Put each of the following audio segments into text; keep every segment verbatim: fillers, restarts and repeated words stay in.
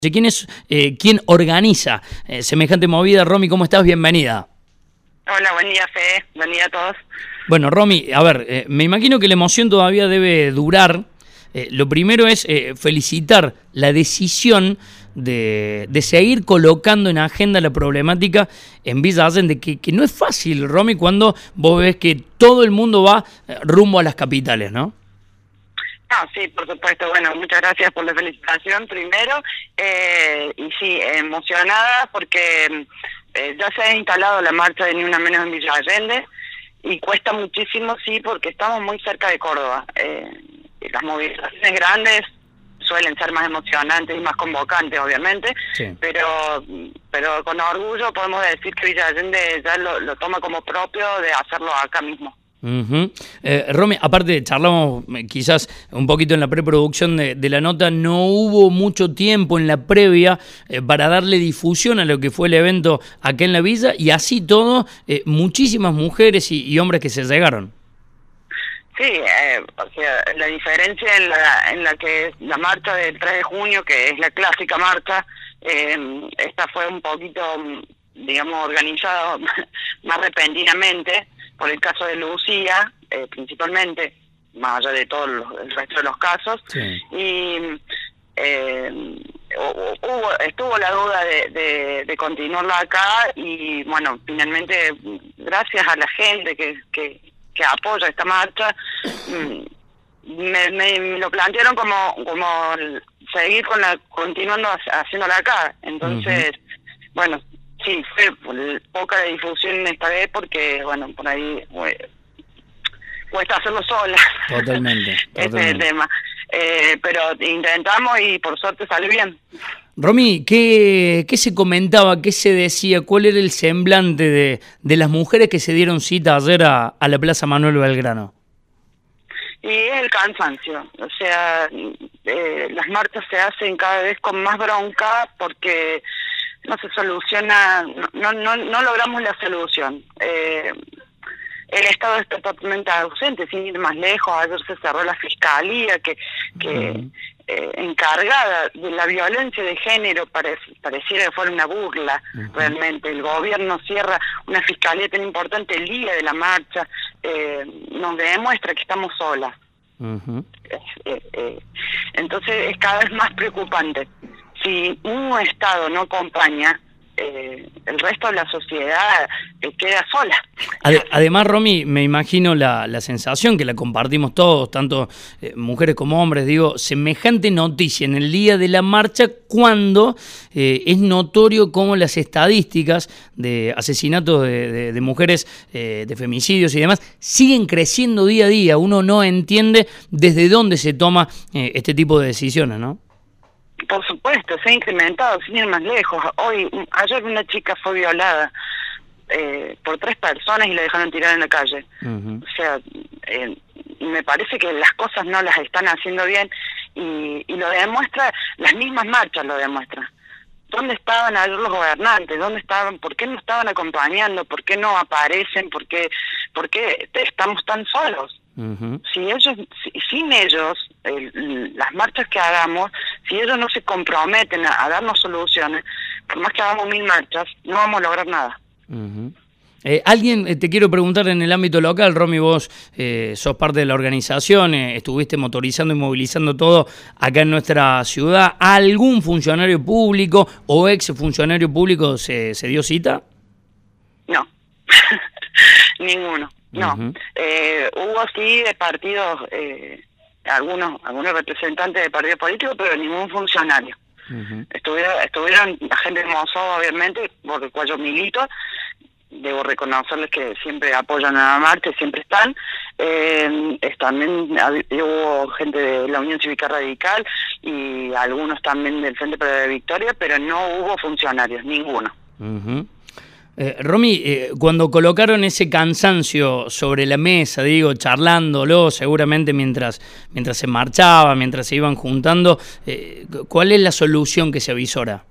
¿Quién es, eh, quién organiza eh, semejante movida? Romy, ¿cómo estás? Bienvenida. Hola, buen día, Fede. Buen día a todos. Bueno, Romy, a ver, eh, me imagino que la emoción todavía debe durar. Eh, lo primero es eh, felicitar la decisión de, de seguir colocando en agenda la problemática en Villa Allende, que, que no es fácil, Romy, cuando vos ves que todo el mundo va eh, rumbo a las capitales, ¿no? Ah, sí, por supuesto. Bueno, muchas gracias por la felicitación primero. Eh, y sí, emocionada porque eh, ya se ha instalado la marcha de Ni Una Menos en Villa Allende y cuesta muchísimo, sí, porque estamos muy cerca de Córdoba. Eh, las movilizaciones grandes suelen ser más emocionantes y más convocantes, obviamente, sí. pero pero con orgullo podemos decir que Villa Allende ya lo, lo toma como propio de hacerlo acá mismo. Uh-huh. eh, Romy, aparte charlamos eh, quizás un poquito en la preproducción de, de la nota, no hubo mucho tiempo en la previa eh, para darle difusión a lo que fue el evento acá en la villa y así todo, eh, muchísimas mujeres y, y hombres que se llegaron. Sí, eh, o sea, la diferencia en la, en la que la marcha del tres de junio, que es la clásica marcha, eh, esta fue un poquito, digamos, organizada más repentinamente, por el caso de Lucía, eh, principalmente, más allá de todo los, el resto de los casos, sí. y eh, hubo, estuvo la duda de, de, de continuarla acá, y bueno, finalmente, gracias a la gente que, que, que apoya esta marcha, me, me, me lo plantearon como, como seguir con la, continuando haciéndola acá, entonces, uh-huh. bueno, sí, fue poca la difusión esta vez porque, bueno, por ahí eh, cuesta hacerlo sola. Totalmente. Ese totalmente. Es el tema. Eh, pero intentamos y por suerte salió bien. Romy, ¿qué, ¿qué se comentaba, qué se decía, cuál era el semblante de, de las mujeres que se dieron cita ayer a, a la Plaza Manuel Belgrano? Y es el cansancio, o sea, eh, las marchas se hacen cada vez con más bronca porque no se soluciona, no no no logramos la solución. Eh, el Estado está totalmente ausente, sin ir más lejos. Ayer se cerró la fiscalía que que uh-huh. eh, encargada de la violencia de género, parec pareciera que fuera una burla. Uh-huh. Realmente el gobierno cierra una fiscalía tan importante el día de la marcha, eh, nos demuestra que estamos solas. Uh-huh. eh, eh, entonces es cada vez más preocupante. Si un Estado no acompaña, eh, el resto de la sociedad eh, queda sola. Ad- además, Romy, me imagino la, la sensación que la compartimos todos, tanto eh, mujeres como hombres, digo, semejante noticia en el día de la marcha cuando eh, es notorio cómo las estadísticas de asesinatos de, de, de mujeres, eh, de femicidios y demás, siguen creciendo día a día. Uno no entiende desde dónde se toma eh, este tipo de decisiones, ¿no? Por supuesto, se ha incrementado, sin ir más lejos. Hoy, ayer una chica fue violada eh, por tres personas y la dejaron tirar en la calle. Uh-huh. O sea, eh, me parece que las cosas no las están haciendo bien y, y lo demuestra, las mismas marchas lo demuestran. ¿Dónde estaban ayer los gobernantes? ¿Dónde estaban? ¿Por qué no estaban acompañando? ¿Por qué no aparecen? ¿Por qué, por qué estamos tan solos? Uh-huh. Si ellos, si, sin ellos, el, las marchas que hagamos, si ellos no se comprometen a, a darnos soluciones, por más que hagamos mil marchas, no vamos a lograr nada. Uh-huh. Eh, alguien, eh, te quiero preguntar en el ámbito local, Romy, vos eh, sos parte de la organización, eh, estuviste motorizando y movilizando todo acá en nuestra ciudad. ¿Algún funcionario público o ex funcionario público se, se dio cita? No, ninguno. No, uh-huh. eh, hubo sí de partidos, eh, algunos algunos representantes de partidos políticos, pero ningún funcionario. Uh-huh. Estuvieron, estuvieron la gente de Mosó, obviamente, por el cual yo milito. Debo reconocerles que siempre apoyan a la marcha, siempre están. Eh, también hubo gente de la Unión Cívica Radical y algunos también del Frente para la Victoria, pero no hubo funcionarios, ninguno. Uh-huh. Eh, Romy, eh, cuando colocaron ese cansancio sobre la mesa, digo, charlándolo seguramente mientras mientras se marchaba, mientras se iban juntando, eh, ¿cuál es la solución que se avisora?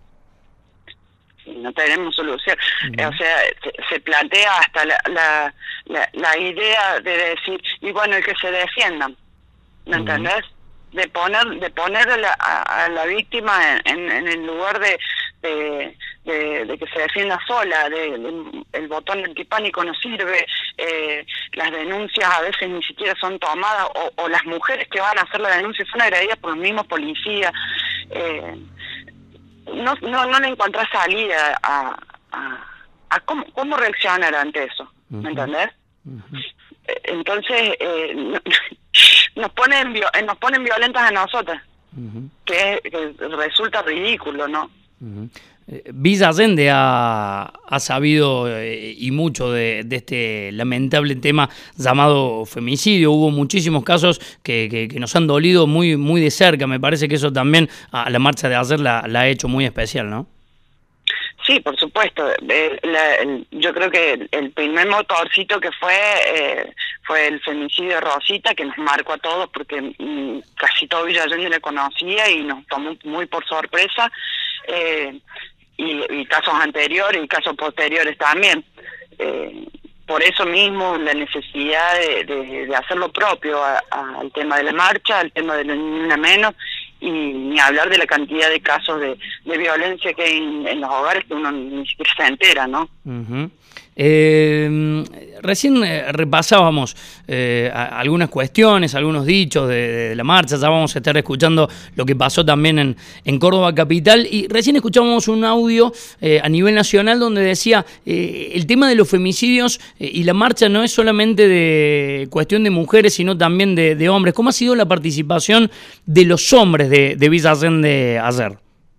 No tenemos solución. Uh-huh. O sea, se, se plantea hasta la, la, la, la idea de decir, y bueno, el que se defiendan, ¿me uh-huh. entendés? de poner de poner a la, a, a la víctima en, en, en el lugar de, de, de, de que se defienda sola, de, de, el botón antipánico no sirve, eh, las denuncias a veces ni siquiera son tomadas, o, o las mujeres que van a hacer la denuncia son agredidas por los mismos policías. Eh, no, no, no le encontrás salida a, a, a cómo, cómo reaccionar ante eso, ¿me uh-huh. entendés? Uh-huh. Entonces eh, nos ponen nos ponen violentas a nosotras, uh-huh. que, que resulta ridículo, ¿no? Uh-huh. Villa Allende ha, ha sabido eh, y mucho de, de este lamentable tema llamado femicidio. Hubo muchísimos casos que, que, que nos han dolido muy muy de cerca. Me parece que eso también a la marcha de ayer la, la ha hecho muy especial, ¿no? Sí, por supuesto. Eh, la, el, yo creo que el, el primer motorcito que fue eh, fue el femicidio de Rosita, que nos marcó a todos porque mm, casi todo Villa Allende le conocía y nos tomó muy por sorpresa. Eh, y, y casos anteriores y casos posteriores también. Eh, por eso mismo la necesidad de, de, de hacer lo propio a, a, al tema de la marcha, al tema de la Ni Una Menos, y ni hablar de la cantidad de casos de, de violencia que hay en, en los hogares que uno ni siquiera se entera, ¿no? Uh-huh. Eh, recién eh, repasábamos eh, a, algunas cuestiones, algunos dichos de, de la marcha. Ya vamos a estar escuchando lo que pasó también en, en Córdoba capital, y recién escuchamos un audio eh, a nivel nacional donde decía eh, el tema de los femicidios eh, y la marcha no es solamente de cuestión de mujeres, sino también de, de hombres. ¿Cómo ha sido la participación de los hombres de, de Villa Allende ayer?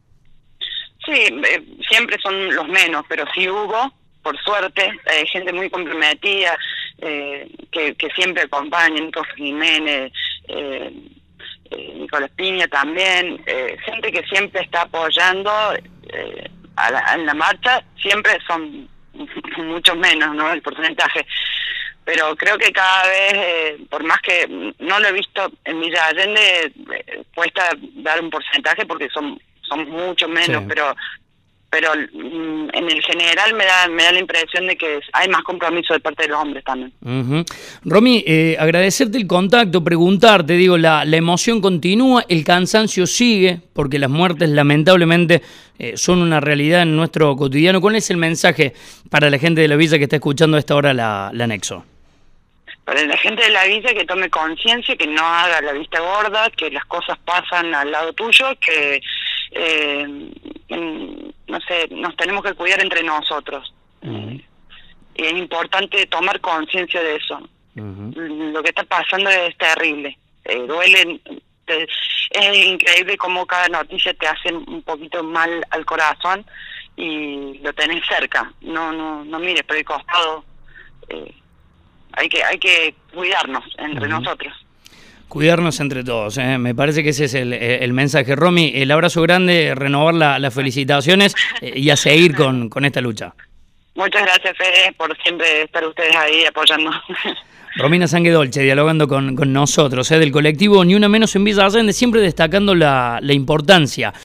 Sí, eh, siempre son los menos, pero sí hubo, por suerte, eh, gente muy comprometida, eh, que, que siempre acompaña, Nico Jiménez, eh, eh, Nicolás Piña también, eh, gente que siempre está apoyando eh, a, la, a la marcha. Siempre son muchos menos, ¿no?, el porcentaje, pero creo que cada vez, eh, por más que no lo he visto en Villa Allende, eh, cuesta dar un porcentaje porque son, son mucho menos, sí. pero... pero en el general me da me da la impresión de que hay más compromiso de parte de los hombres también. Uh-huh. Romy, eh, agradecerte el contacto, preguntarte, digo, la, la emoción continúa, el cansancio sigue, porque las muertes lamentablemente eh, son una realidad en nuestro cotidiano. ¿Cuál es el mensaje para la gente de la villa que está escuchando a esta hora la, la Nexo? Para la gente de la villa que tome conciencia, que no haga la vista gorda, que las cosas pasan al lado tuyo, que... Eh, no sé, nos tenemos que cuidar entre nosotros. Uh-huh. Y es importante tomar conciencia de eso. Uh-huh. Lo que está pasando es terrible, eh, duele, te, es increíble cómo cada noticia te hace un poquito mal al corazón y lo tenés cerca. No, no, no mires por el costado. Eh, hay que, hay que cuidarnos entre uh-huh. nosotros. Cuidarnos entre todos, ¿eh? Me parece que ese es el, el mensaje. Romy, el abrazo grande, renovar la, las felicitaciones eh, y a seguir con, con esta lucha. Muchas gracias, Fede, por siempre estar ustedes ahí apoyando. Romina Sanguedolce, dialogando con, con nosotros, ¿eh? Del colectivo Ni Una Menos en Villa Allende, siempre destacando la, la importancia